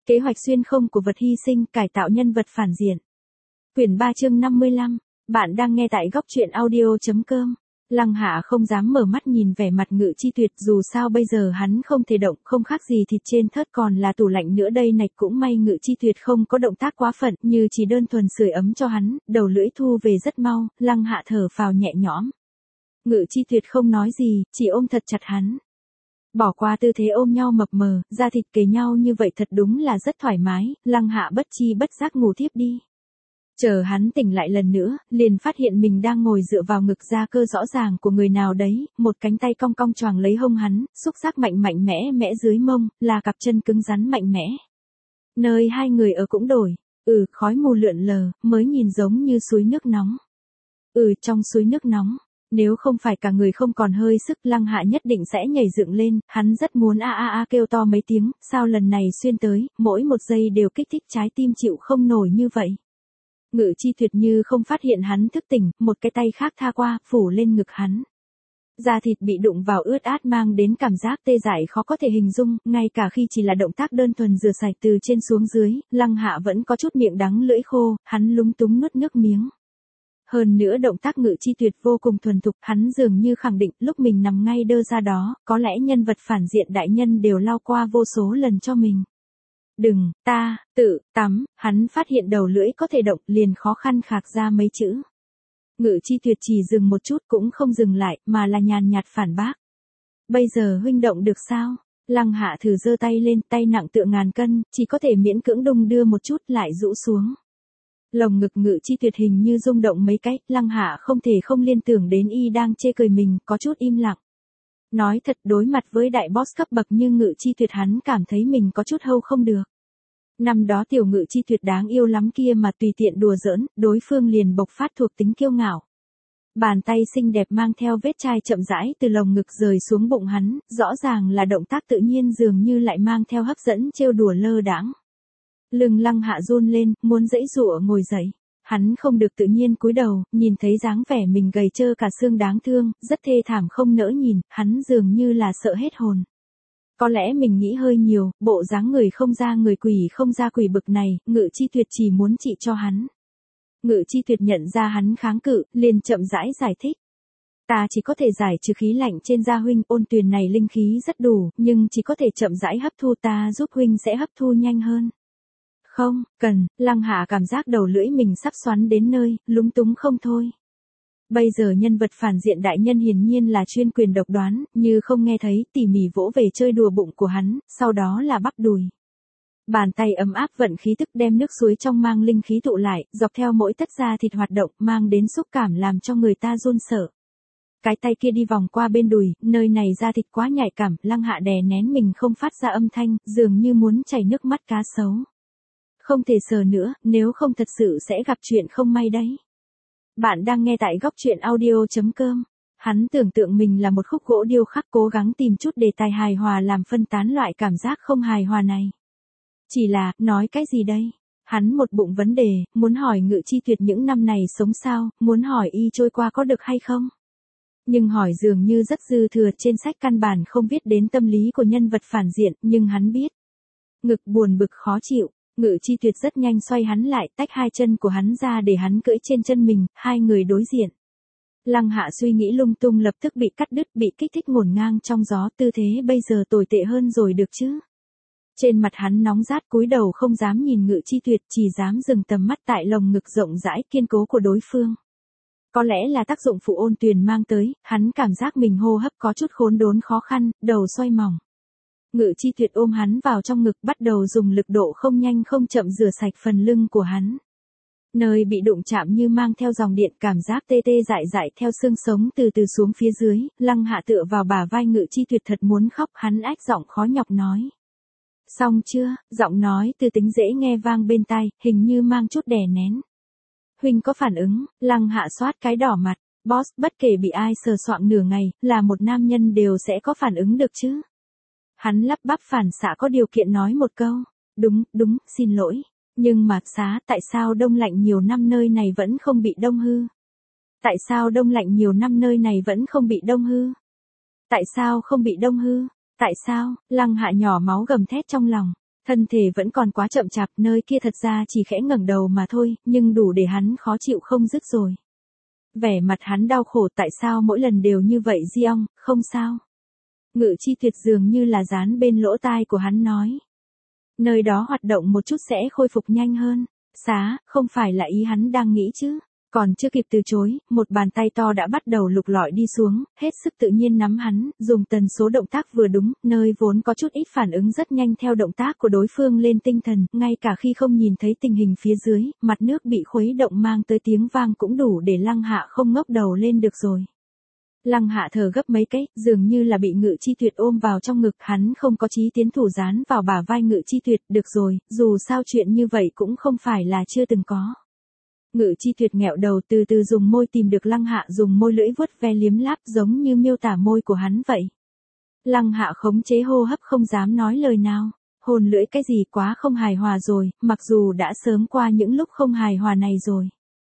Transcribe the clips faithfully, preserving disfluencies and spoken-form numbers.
Kế hoạch xuyên không của vật hy sinh cải tạo nhân vật phản diện. Quyển ba chương năm mươi lăm. Bạn đang nghe tại góc truyện audio.com. Lăng Hạ không dám mở mắt nhìn vẻ mặt Ngự Chi Tuyệt, dù sao bây giờ hắn không thể động, không khác gì thịt trên thớt còn là tủ lạnh nữa đây này. Cũng may Ngự Chi Tuyệt không có động tác quá phận, như chỉ đơn thuần sưởi ấm cho hắn, đầu lưỡi thu về rất mau. Lăng Hạ thở phào nhẹ nhõm. Ngự Chi Tuyệt không nói gì, chỉ ôm thật chặt hắn. Bỏ qua tư thế ôm nhau mập mờ, da thịt kề nhau như vậy thật đúng là rất thoải mái. Lăng Hạ bất chi bất giác ngủ thiếp đi. Chờ hắn tỉnh lại lần nữa, liền phát hiện mình đang ngồi dựa vào ngực da cơ rõ ràng của người nào đấy, một cánh tay cong cong choàng lấy hông hắn, xúc giác mạnh mạnh mẽ mẽ dưới mông, là cặp chân cứng rắn mạnh mẽ. Nơi hai người ở cũng đổi, ừ, khói mù lượn lờ, mới nhìn giống như suối nước nóng. Ừ, trong suối nước nóng. Nếu không phải cả người không còn hơi sức, Lăng Hạ nhất định sẽ nhảy dựng lên, hắn rất muốn a a a kêu to mấy tiếng, sao lần này xuyên tới, mỗi một giây đều kích thích trái tim chịu không nổi như vậy. Ngự Chi Tuyệt như không phát hiện hắn thức tỉnh, một cái tay khác tha qua, phủ lên ngực hắn. Da thịt bị đụng vào ướt át mang đến cảm giác tê dại khó có thể hình dung, ngay cả khi chỉ là động tác đơn thuần rửa sạch từ trên xuống dưới, Lăng Hạ vẫn có chút miệng đắng lưỡi khô, hắn lúng túng nuốt nước miếng. Hơn nữa động tác Ngự Chi Tuyệt vô cùng thuần thục, hắn dường như khẳng định lúc mình nằm ngay đơ ra đó, có lẽ nhân vật phản diện đại nhân đều lao qua vô số lần cho mình. Đừng, ta, tự, tắm, hắn phát hiện đầu lưỡi có thể động, liền khó khăn khạc ra mấy chữ. Ngự Chi Tuyệt chỉ dừng một chút cũng không dừng lại, mà là nhàn nhạt phản bác. Bây giờ huynh động được sao? Lăng Hạ thử giơ tay lên, tay nặng tựa ngàn cân, chỉ có thể miễn cưỡng đung đưa một chút lại rũ xuống. Lồng ngực Ngự Chi Tuyệt hình như rung động mấy cái, Lăng Hạ không thể không liên tưởng đến y đang chê cười mình, có chút im lặng. Nói thật, đối mặt với đại boss cấp bậc như Ngự Chi Tuyệt hắn cảm thấy mình có chút hâu không được. Năm đó tiểu Ngự Chi Tuyệt đáng yêu lắm kia mà tùy tiện đùa giỡn, đối phương liền bộc phát thuộc tính kiêu ngạo. Bàn tay xinh đẹp mang theo vết chai chậm rãi từ lồng ngực rời xuống bụng hắn, rõ ràng là động tác tự nhiên dường như lại mang theo hấp dẫn trêu đùa lơ đãng. Lưng Lăng Hạ run lên, muốn giãy giụa ngồi dậy. Hắn không được tự nhiên cúi đầu, nhìn thấy dáng vẻ mình gầy trơ cả xương đáng thương, rất thê thảm không nỡ nhìn, hắn dường như là sợ hết hồn. Có lẽ mình nghĩ hơi nhiều, bộ dáng người không ra người quỷ không ra quỷ bực này, Ngự Chi Tuyệt chỉ muốn trị cho hắn. Ngự Chi Tuyệt nhận ra hắn kháng cự, liền chậm rãi giải thích. Ta chỉ có thể giải trừ khí lạnh trên da huynh, ôn tuyền này linh khí rất đủ, nhưng chỉ có thể chậm rãi hấp thu, ta giúp huynh sẽ hấp thu nhanh hơn. Không, cần, Lăng Hạ cảm giác đầu lưỡi mình sắp xoắn đến nơi, lúng túng không thôi. Bây giờ nhân vật phản diện đại nhân hiển nhiên là chuyên quyền độc đoán, như không nghe thấy, tỉ mỉ vỗ về chơi đùa bụng của hắn, sau đó là bắp đùi. Bàn tay ấm áp vận khí tức đem nước suối trong mang linh khí tụ lại, dọc theo mỗi tấc da thịt hoạt động, mang đến xúc cảm làm cho người ta run sợ. Cái tay kia đi vòng qua bên đùi, nơi này da thịt quá nhạy cảm, Lăng Hạ đè nén mình không phát ra âm thanh, dường như muốn chảy nước mắt cá sấu. Không thể sờ nữa, nếu không thật sự sẽ gặp chuyện không may đấy. Bạn đang nghe tại góc truyện audio.com. Hắn tưởng tượng mình là một khúc gỗ điêu khắc, cố gắng tìm chút đề tài hài hòa làm phân tán loại cảm giác không hài hòa này. Chỉ là, nói cái gì đây? Hắn một bụng vấn đề, muốn hỏi Ngự Chi Tuyệt những năm này sống sao, muốn hỏi y trôi qua có được hay không? Nhưng hỏi dường như rất dư thừa, trên sách căn bản không viết đến tâm lý của nhân vật phản diện, nhưng hắn biết. Ngực buồn bực khó chịu. Ngự Chi Tuyệt rất nhanh xoay hắn lại, tách hai chân của hắn ra để hắn cưỡi trên chân mình, hai người đối diện. Lăng Hạ suy nghĩ lung tung lập tức bị cắt đứt, bị kích thích ngổn ngang trong gió, tư thế bây giờ tồi tệ hơn rồi được chứ. Trên mặt hắn nóng rát, cúi đầu không dám nhìn Ngự Chi Tuyệt, chỉ dám dừng tầm mắt tại lồng ngực rộng rãi kiên cố của đối phương. Có lẽ là tác dụng phụ ôn tuyền mang tới, hắn cảm giác mình hô hấp có chút khốn đốn khó khăn, đầu xoay mỏng. Ngự Chi Tuyệt ôm hắn vào trong ngực, bắt đầu dùng lực độ không nhanh không chậm rửa sạch phần lưng của hắn. Nơi bị đụng chạm như mang theo dòng điện, cảm giác tê tê dại dại theo xương sống từ từ xuống phía dưới, Lăng Hạ tựa vào bả vai Ngự Chi Tuyệt thật muốn khóc, hắn ách giọng khó nhọc nói. Xong chưa? Giọng nói từ tính dễ nghe vang bên tai, hình như mang chút đè nén. Huynh có phản ứng? Lăng Hạ xoát cái đỏ mặt, boss, bất kể bị ai sờ soạng nửa ngày, là một nam nhân đều sẽ có phản ứng được chứ. Hắn lắp bắp phản xạ có điều kiện nói một câu, đúng, đúng, xin lỗi, nhưng mà xá, tại sao đông lạnh nhiều năm nơi này vẫn không bị đông hư? Tại sao đông lạnh nhiều năm nơi này vẫn không bị đông hư? Tại sao không bị đông hư? Tại sao? Lăng Hạ nhỏ máu gầm thét trong lòng, Thân thể vẫn còn quá chậm chạp, nơi kia thật ra chỉ khẽ ngẩng đầu mà thôi, nhưng đủ để hắn khó chịu không dứt rồi. Vẻ mặt hắn đau khổ, tại sao mỗi lần đều như vậy Giong, không sao. Ngự Chi Tuyệt dường như là dán bên lỗ tai của hắn nói. Nơi đó hoạt động một chút sẽ khôi phục nhanh hơn. Xá, không phải là ý hắn đang nghĩ chứ. Còn chưa kịp từ chối, một bàn tay to đã bắt đầu lục lọi đi xuống, hết sức tự nhiên nắm hắn, dùng tần số động tác vừa đúng, nơi vốn có chút ít phản ứng rất nhanh theo động tác của đối phương lên tinh thần, ngay cả khi không nhìn thấy tình hình phía dưới, mặt nước bị khuấy động mang tới tiếng vang cũng đủ để Lăng Hạ không ngóc đầu lên được rồi. Lăng Hạ thở gấp mấy cái, dường như là bị Ngự Chi Tuyệt ôm vào trong ngực, hắn không có chí tiến thủ dán vào bả vai Ngự Chi Tuyệt, được rồi, dù sao chuyện như vậy cũng không phải là chưa từng có. Ngự Chi Tuyệt nghẹo đầu từ từ dùng môi tìm được Lăng Hạ, dùng môi lưỡi vuốt ve liếm láp giống như miêu tả môi của hắn vậy. Lăng Hạ khống chế hô hấp không dám nói lời nào. Hồn lưỡi cái gì quá không hài hòa rồi, mặc dù đã sớm qua những lúc không hài hòa này rồi.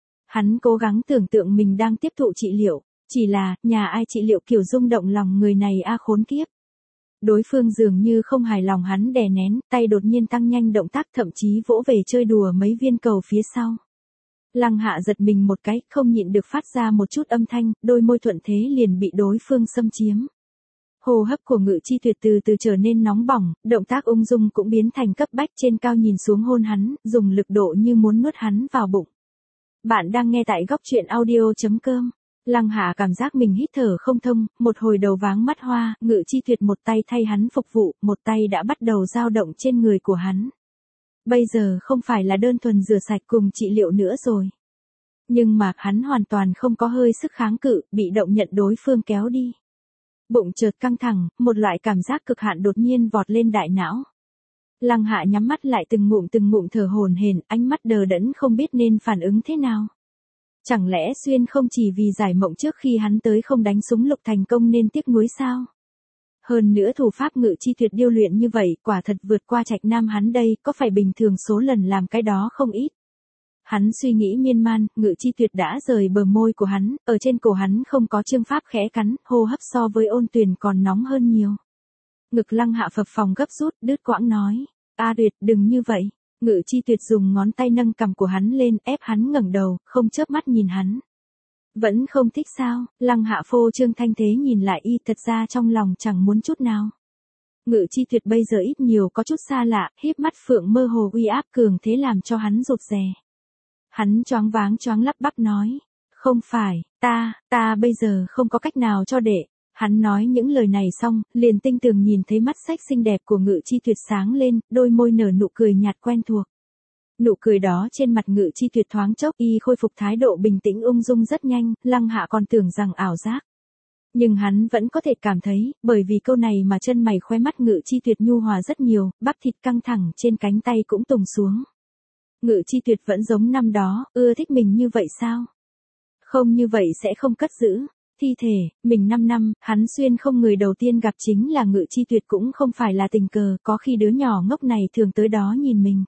Hắn cố gắng tưởng tượng mình đang tiếp thụ trị liệu, chỉ là, nhà ai trị liệu kiểu rung động lòng người này a khốn kiếp. Đối phương dường như không hài lòng hắn đè nén, tay đột nhiên tăng nhanh động tác, thậm chí vỗ về chơi đùa mấy viên cầu phía sau. Lăng Hạ giật mình một cái, không nhịn được phát ra một chút âm thanh, đôi môi thuận thế liền bị đối phương xâm chiếm. Hô hấp của Ngự Chi Tuyệt từ từ trở nên nóng bỏng, động tác ung dung cũng biến thành cấp bách, trên cao nhìn xuống hôn hắn, dùng lực độ như muốn nuốt hắn vào bụng. Bạn đang nghe tại góc truyện audio chấm com. Lăng Hạ cảm giác mình hít thở không thông, một hồi đầu váng mắt hoa, Ngự Chi Tuyệt một tay thay hắn phục vụ, một tay đã bắt đầu dao động trên người của hắn. Bây giờ không phải là đơn thuần rửa sạch cùng trị liệu nữa rồi. Nhưng mà hắn hoàn toàn không có hơi sức kháng cự, bị động nhận đối phương kéo đi. Bụng chợt căng thẳng, một loại cảm giác cực hạn đột nhiên vọt lên đại não. Lăng Hạ nhắm mắt lại từng ngụm từng ngụm thở hổn hển, ánh mắt đờ đẫn không biết nên phản ứng thế nào. Chẳng lẽ Xuyên không chỉ vì giải mộng trước khi hắn tới không đánh súng lục thành công nên tiếc nuối sao? Hơn nữa thủ pháp Ngự Chi Tuyệt điêu luyện như vậy, quả thật vượt qua Trạch Nam hắn đây, có phải bình thường số lần làm cái đó không ít. Hắn suy nghĩ miên man, Ngự Chi Tuyệt đã rời bờ môi của hắn, ở trên cổ hắn không có chương pháp khẽ cắn, hô hấp so với Ôn Tuyền còn nóng hơn nhiều. Ngực Lăng Hạ phập phồng gấp rút, đứt quãng nói, A Tuyệt đừng như vậy. Ngự Chi Tuyệt dùng ngón tay nâng cằm của hắn lên, ép hắn ngẩng đầu, không chớp mắt nhìn hắn. Vẫn không thích sao? Lăng Hạ phô trương thanh thế nhìn lại y, thật ra trong lòng chẳng muốn chút nào. Ngự Chi Tuyệt bây giờ ít nhiều có chút xa lạ, híp mắt phượng mơ hồ uy áp cường thế làm cho hắn rụt rè. Hắn choáng váng choáng lắp bắp nói, không phải, ta, ta bây giờ không có cách nào cho để. Hắn nói những lời này xong, liền tinh tường nhìn thấy mắt sách xinh đẹp của Ngự Chi Tuyệt sáng lên, đôi môi nở nụ cười nhạt quen thuộc. Nụ cười đó trên mặt Ngự Chi Tuyệt thoáng chốc y khôi phục thái độ bình tĩnh ung dung rất nhanh, Lăng Hạ còn tưởng rằng ảo giác. Nhưng hắn vẫn có thể cảm thấy, bởi vì câu này mà chân mày khóe mắt Ngự Chi Tuyệt nhu hòa rất nhiều, bắp thịt căng thẳng trên cánh tay cũng tùng xuống. Ngự Chi Tuyệt vẫn giống năm đó, ưa thích mình như vậy sao? Không như vậy sẽ không cất giữ. Thi thể, mình năm năm, hắn Xuyên không người đầu tiên gặp chính là Ngự Chi Tuyệt cũng không phải là tình cờ, có khi đứa nhỏ ngốc này thường tới đó nhìn mình.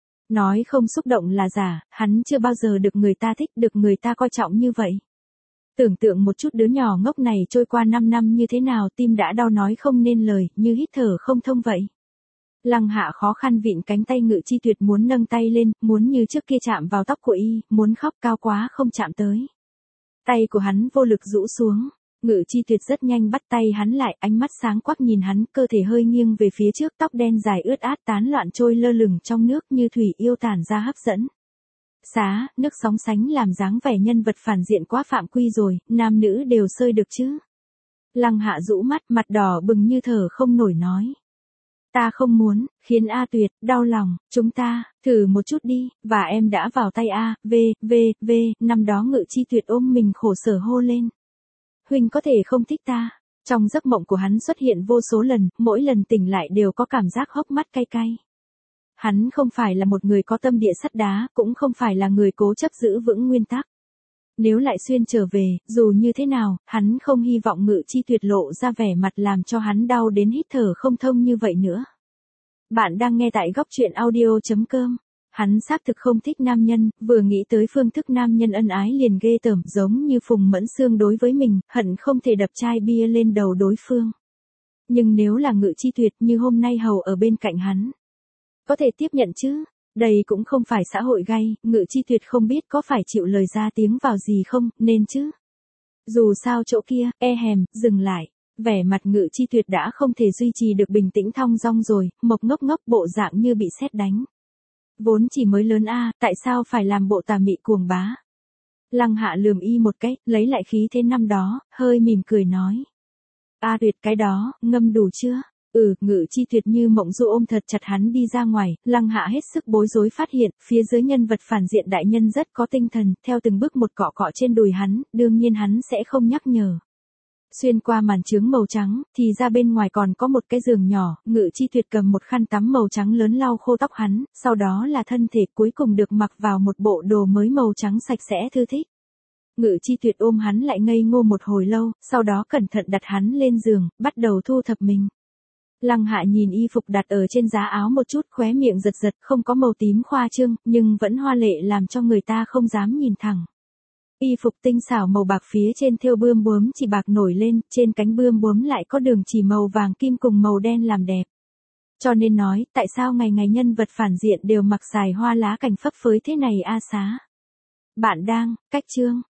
Nói không xúc động là giả, hắn chưa bao giờ được người ta thích, được người ta coi trọng như vậy. Tưởng tượng một chút đứa nhỏ ngốc này trôi qua năm năm như thế nào, tim đã đau nói không nên lời, như hít thở không thông vậy. Lăng Hạ khó khăn vịn cánh tay Ngự Chi Tuyệt muốn nâng tay lên, muốn như trước kia chạm vào tóc của y, muốn khóc cao quá không chạm tới. Tay của hắn vô lực rũ xuống, Ngự Chi Tuyệt rất nhanh bắt tay hắn lại, ánh mắt sáng quắc nhìn hắn, cơ thể hơi nghiêng về phía trước, tóc đen dài ướt át tán loạn trôi lơ lửng trong nước như thủy yêu tản ra hấp dẫn. Xá, nước sóng sánh làm dáng vẻ nhân vật phản diện quá phạm quy rồi, nam nữ đều sơi được chứ. Lăng Hạ rũ mắt, mặt đỏ bừng như thở không nổi nói. Ta không muốn, khiến A Tuyệt, đau lòng, chúng ta, thử một chút đi, và em đã vào tay A, V, V, V, năm đó Ngự Chi Tuyệt ôm mình khổ sở hô lên. Huynh có thể không thích ta. Trong giấc mộng của hắn xuất hiện vô số lần, mỗi lần tỉnh lại đều có cảm giác hốc mắt cay cay. Hắn không phải là một người có tâm địa sắt đá, cũng không phải là người cố chấp giữ vững nguyên tắc. Nếu lại Xuyên trở về, dù như thế nào, hắn không hy vọng Ngự Chi Tuyệt lộ ra vẻ mặt làm cho hắn đau đến hít thở không thông như vậy nữa. Bạn đang nghe tại góc truyện audio chấm com. Hắn xác thực không thích nam nhân, vừa nghĩ tới phương thức nam nhân ân ái liền ghê tởm, giống như Phùng Mẫn Xương đối với mình, hận không thể đập chai bia lên đầu đối phương. Nhưng nếu là Ngự Chi Tuyệt như hôm nay hầu ở bên cạnh hắn. có thể tiếp nhận chứ? Đây cũng không phải xã hội gay, Ngự Chi Tuyệt không biết có phải chịu lời ra tiếng vào gì không, nên chứ. Dù sao chỗ kia, e hèm, dừng lại. Vẻ mặt Ngự Chi Tuyệt đã không thể duy trì được bình tĩnh thong dong rồi, Mộc ngốc ngốc bộ dạng như bị sét đánh. Vốn chỉ mới lớn a, tại sao phải làm bộ tà mị cuồng bá? Lăng Hạ lườm y một cái, lấy lại khí thế năm đó, hơi mỉm cười nói. A Tuyệt cái đó, ngâm đủ chưa? Ừ, Ngự Chi Tuyệt như mộng du ôm thật chặt hắn đi ra ngoài, Lăng Hạ hết sức bối rối phát hiện, phía dưới nhân vật phản diện đại nhân rất có tinh thần, theo từng bước một cọ cọ trên đùi hắn, đương nhiên hắn sẽ không nhắc nhở. Xuyên qua màn trướng màu trắng, thì ra bên ngoài còn có một cái giường nhỏ, Ngự Chi Tuyệt cầm một khăn tắm màu trắng lớn lau khô tóc hắn, sau đó là thân thể cuối cùng được mặc vào một bộ đồ mới màu trắng sạch sẽ thư thích. Ngự Chi Tuyệt ôm hắn lại ngây ngô một hồi lâu, sau đó cẩn thận đặt hắn lên giường, bắt đầu thu thập mình. Lăng Hạ nhìn y phục đặt ở trên giá áo một chút, khóe miệng giật giật, không có màu tím khoa trương, nhưng vẫn hoa lệ làm cho người ta không dám nhìn thẳng. Y phục tinh xảo màu bạc phía trên thêu bươm bướm chỉ bạc nổi lên, trên cánh bươm bướm lại có đường chỉ màu vàng kim cùng màu đen làm đẹp. Cho nên nói, tại sao ngày ngày nhân vật phản diện đều mặc xài hoa lá cảnh phấp phới thế này a xá? Bạn đang, cách chương.